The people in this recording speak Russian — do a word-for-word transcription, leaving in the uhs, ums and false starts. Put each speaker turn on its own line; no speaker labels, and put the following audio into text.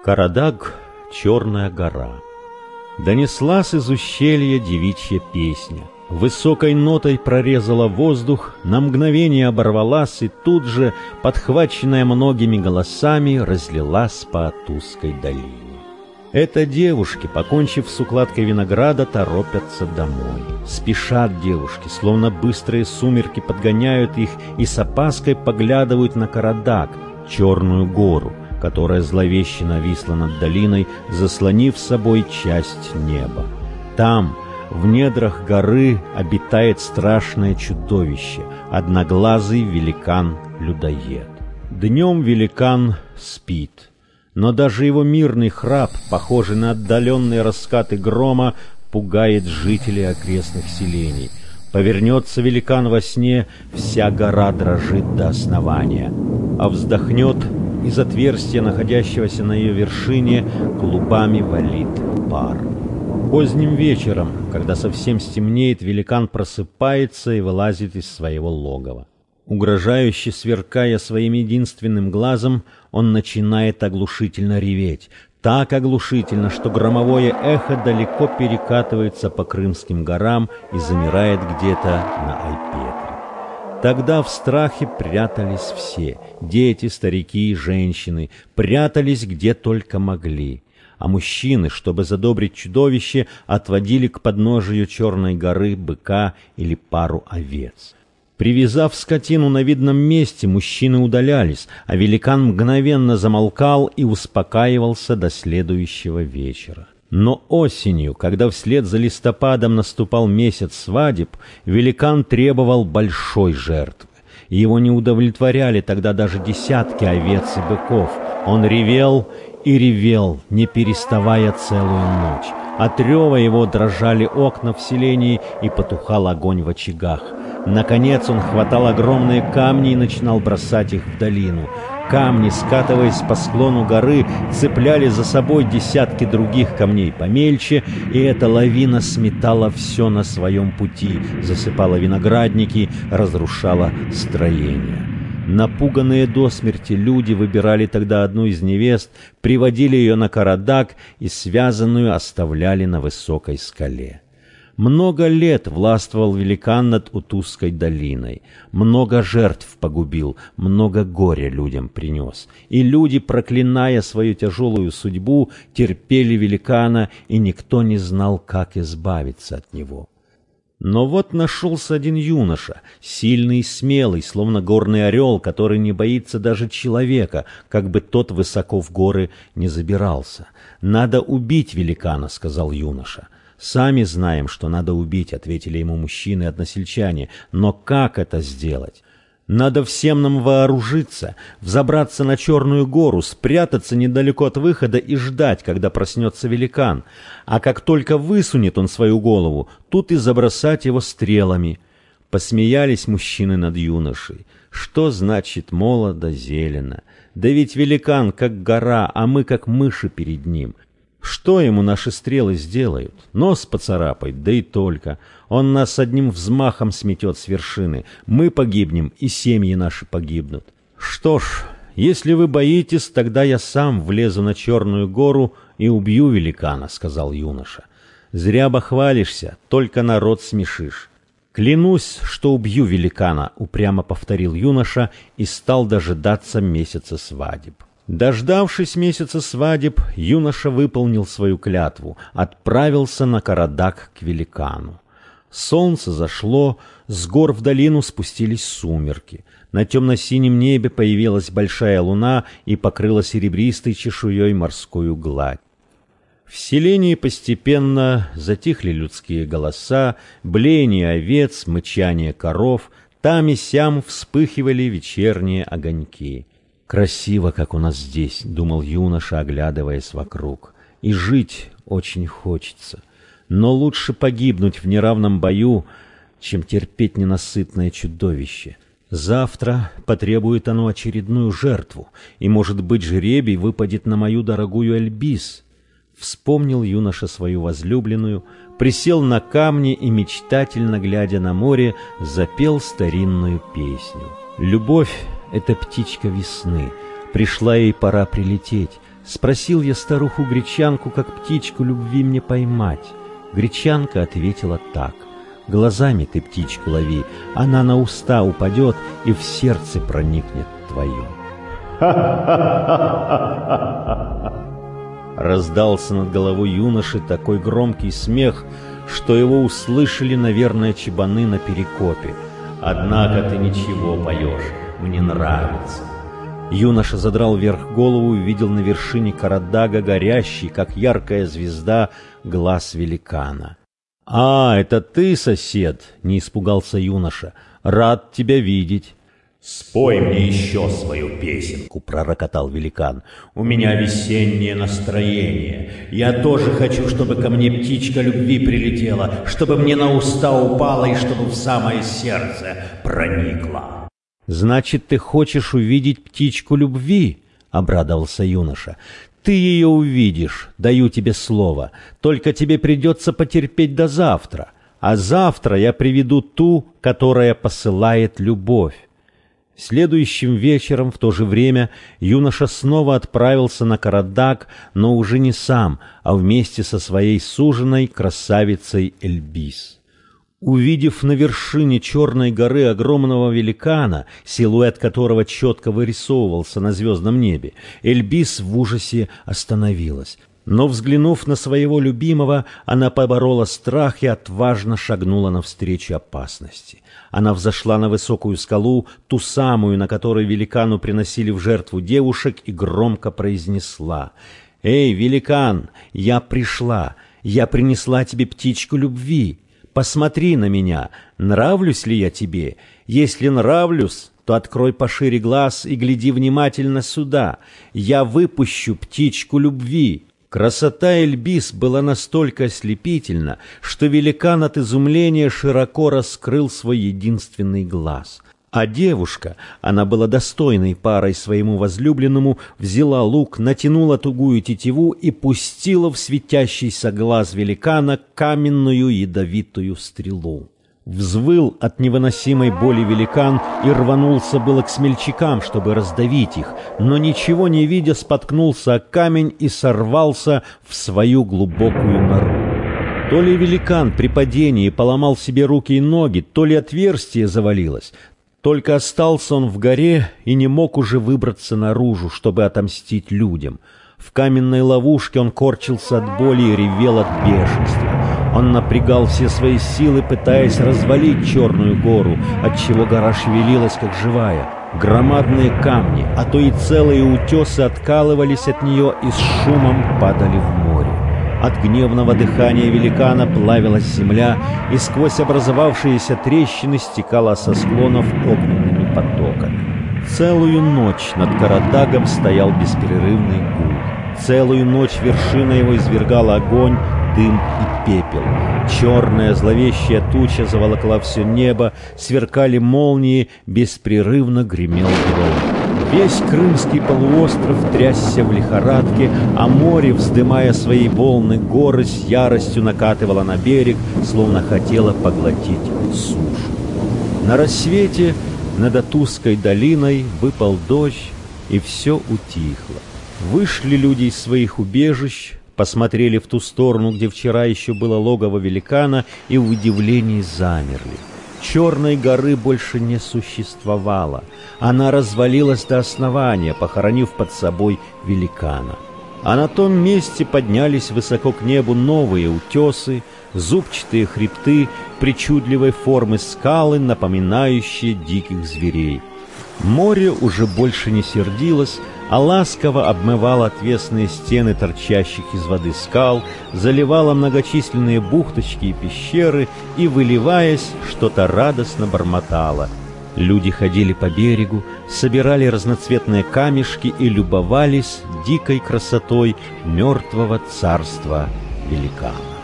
Карадаг — черная гора. Донеслась из ущелья девичья песня. Высокой нотой прорезала воздух, на мгновение оборвалась и тут же, подхваченная многими голосами, разлилась по узкой долине. Это девушки, покончив с укладкой винограда, торопятся домой. Спешат девушки, словно быстрые сумерки подгоняют их и с опаской поглядывают на Карадаг, черную гору, которая зловеще нависла над долиной, заслонив собой часть неба. Там, в недрах горы, обитает страшное чудовище, одноглазый великан-людоед. Днем великан спит, но даже его мирный храп, похожий на отдаленные раскаты грома, пугает жителей окрестных селений. Повернется великан во сне, вся гора дрожит до основания, а вздохнет, из отверстия, находящегося на ее вершине, клубами валит пар. Поздним вечером, когда совсем стемнеет, великан просыпается и вылазит из своего логова. Угрожающе сверкая своим единственным глазом, он начинает оглушительно реветь. Так оглушительно, что громовое эхо далеко перекатывается по Крымским горам и замирает где-то на Айпетре. Тогда в страхе прятались все — дети, старики, женщины, прятались где только могли. А мужчины, чтобы задобрить чудовище, отводили к подножию Черной горы быка или пару овец. Привязав скотину на видном месте, мужчины удалялись, а великан мгновенно замолкал и успокаивался до следующего вечера. Но осенью, когда вслед за листопадом наступал месяц свадеб, великан требовал большой жертвы. Его не удовлетворяли тогда даже десятки овец и быков. Он ревел и ревел, не переставая целую ночь. От рева его дрожали окна в селении и потухал огонь в очагах. Наконец он хватал огромные камни и начинал бросать их в долину. Камни, скатываясь по склону горы, цепляли за собой десятки других камней помельче, и эта лавина сметала все на своем пути, засыпала виноградники, разрушала строения. Напуганные до смерти люди выбирали тогда одну из невест, приводили ее на Карадаг и связанную оставляли на высокой скале. Много лет властвовал великан над Утузской долиной, много жертв погубил, много горя людям принес. И люди, проклиная свою тяжелую судьбу, терпели великана, и никто не знал, как избавиться от него. Но вот нашелся один юноша, сильный и смелый, словно горный орел, который не боится даже человека, как бы тот высоко в горы не забирался. «Надо убить великана», — сказал юноша. «Сами знаем, что надо убить», — ответили ему мужчины-односельчане. «Но как это сделать? Надо всем нам вооружиться, взобраться на Черную гору, спрятаться недалеко от выхода и ждать, когда проснется великан. А как только высунет он свою голову, тут и забросать его стрелами». Посмеялись мужчины над юношей. Что значит молодо зелено? Да ведь великан как гора, а мы как мыши перед ним. Что ему наши стрелы сделают? Нос поцарапает, да и только. Он нас одним взмахом сметет с вершины. Мы погибнем, и семьи наши погибнут. Что ж, если вы боитесь, тогда я сам влезу на Черную гору и убью великана, — сказал юноша. Зря бахвалишься, только народ смешишь. Клянусь, что убью великана, — упрямо повторил юноша и стал дожидаться месяца свадеб. Дождавшись месяца свадеб, юноша выполнил свою клятву, отправился на Карадаг к великану. Солнце зашло, с гор в долину спустились сумерки. На темно-синем небе появилась большая луна и покрыла серебристой чешуей морскую гладь. В селении постепенно затихли людские голоса, блеяние овец, мычание коров, там и сям вспыхивали вечерние огоньки. «Красиво, как у нас здесь», — думал юноша, оглядываясь вокруг. «И жить очень хочется. Но лучше погибнуть в неравном бою, чем терпеть ненасытное чудовище. Завтра потребует оно очередную жертву, и, может быть, жребий выпадет на мою дорогую Эльбис». Вспомнил юноша свою возлюбленную, присел на камни и, мечтательно глядя на море, запел старинную песню. «Любовь — это птичка весны, пришла ей пора прилететь. Спросил я старуху-гречанку, как птичку любви мне поймать. Гречанка ответила так: глазами ты птичку лови, она на уста упадет и в сердце проникнет твое. Раздался над головой юноши такой громкий смех, что его услышали, наверное, чабаны на перекопе. «Однако ты ничего поешь, мне нравится». Юноша задрал вверх голову и увидел на вершине Карадага горящий, как яркая звезда, глаз великана. «А, это ты, сосед?» — не испугался юноша. «Рад тебя видеть».
«Спой мне еще свою песенку», — пророкотал великан. «У меня весеннее настроение. Я тоже хочу, чтобы ко мне птичка любви прилетела, чтобы мне на уста упала и чтобы в самое сердце проникла».
«Значит, ты хочешь увидеть птичку любви?» — обрадовался юноша. «Ты ее увидишь, даю тебе слово. Только тебе придется потерпеть до завтра. А завтра я приведу ту, которая посылает любовь». Следующим вечером в то же время юноша снова отправился на Карадаг, но уже не сам, а вместе со своей суженой красавицей Эльбис. Увидев на вершине черной горы огромного великана, силуэт которого четко вырисовывался на звездном небе, Эльбис в ужасе остановилась. Но, взглянув на своего любимого, она поборола страх и отважно шагнула навстречу опасности. Она взошла на высокую скалу, ту самую, на которой великану приносили в жертву девушек, и громко произнесла: «Эй, великан, я пришла, я принесла тебе птичку любви. Посмотри на меня, нравлюсь ли я тебе? Если нравлюсь, то открой пошире глаз и гляди внимательно сюда. Я выпущу птичку любви». Красота Эльбис была настолько ослепительна, что великан от изумления широко раскрыл свой единственный глаз. А девушка, она была достойной парой своему возлюбленному, взяла лук, натянула тугую тетиву и пустила в светящийся глаз великана каменную ядовитую стрелу. Взвыл от невыносимой боли великан и рванулся было к смельчакам, чтобы раздавить их, но, ничего не видя, споткнулся о камень и сорвался в свою глубокую нору. То ли великан при падении поломал себе руки и ноги, то ли отверстие завалилось. Только остался он в горе и не мог уже выбраться наружу, чтобы отомстить людям. В каменной ловушке он корчился от боли и ревел от бешенства. Он напрягал все свои силы, пытаясь развалить черную гору, отчего гора шевелилась, как живая. Громадные камни, а то и целые утесы откалывались от нее и с шумом падали в море. От гневного дыхания великана плавилась земля, и сквозь образовавшиеся трещины стекала со склонов огненными потоками. Целую ночь над Карадагом стоял бесперерывный гул. Целую ночь вершина его извергала огонь, дым и пепел. Черная зловещая туча заволокла все небо, сверкали молнии, беспрерывно гремел гром. Весь Крымский полуостров трясся в лихорадке, а море, вздымая свои волны, горы с яростью накатывало на берег, словно хотело поглотить сушу. На рассвете над Атузской долиной выпал дождь, и все утихло. Вышли люди из своих убежищ, посмотрели в ту сторону, где вчера еще было логово великана, и в удивлении замерли. Черной горы больше не существовало. Она развалилась до основания, похоронив под собой великана. А на том месте поднялись высоко к небу новые утесы, зубчатые хребты, причудливой формы скалы, напоминающие диких зверей. Море уже больше не сердилось, а ласково обмывало отвесные стены торчащих из воды скал, заливало многочисленные бухточки и пещеры и, выливаясь, что-то радостно бормотало. Люди ходили по берегу, собирали разноцветные камешки и любовались дикой красотой мертвого царства великана.